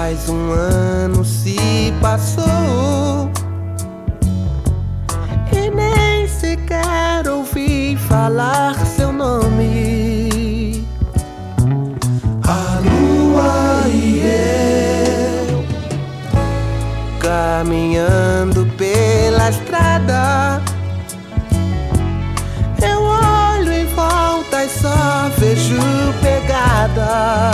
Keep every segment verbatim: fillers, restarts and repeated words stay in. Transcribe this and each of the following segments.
Mais um ano se passou e nem sequer ouvi falar seu nome. A lua e eu caminhando pela estrada, eu olho em volta e só vejo pegadas,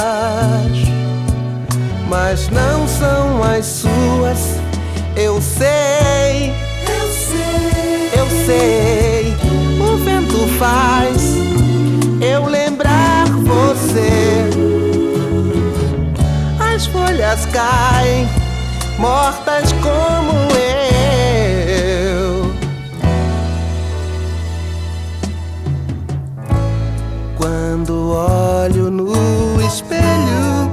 mas não são as suas. Eu sei, eu sei, eu sei. O vento faz eu lembrar você. As folhas caem mortas como eu. Quando olho no espelho,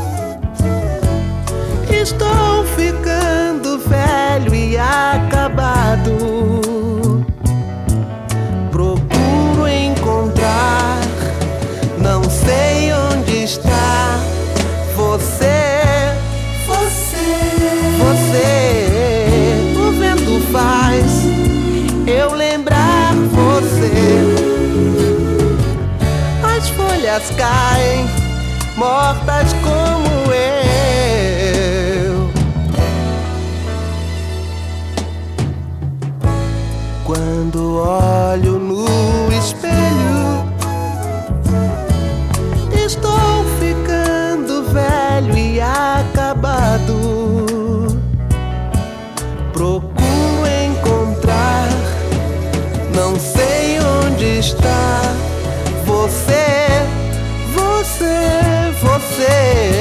estou ficando velho e acabado. Procuro encontrar, não sei onde está você, você, você. O vento faz eu lembrar você. As folhas caem mortas como eu. Quando olho no espelho, estou ficando velho e acabado. Procuro encontrar, não sei onde está você, você, você.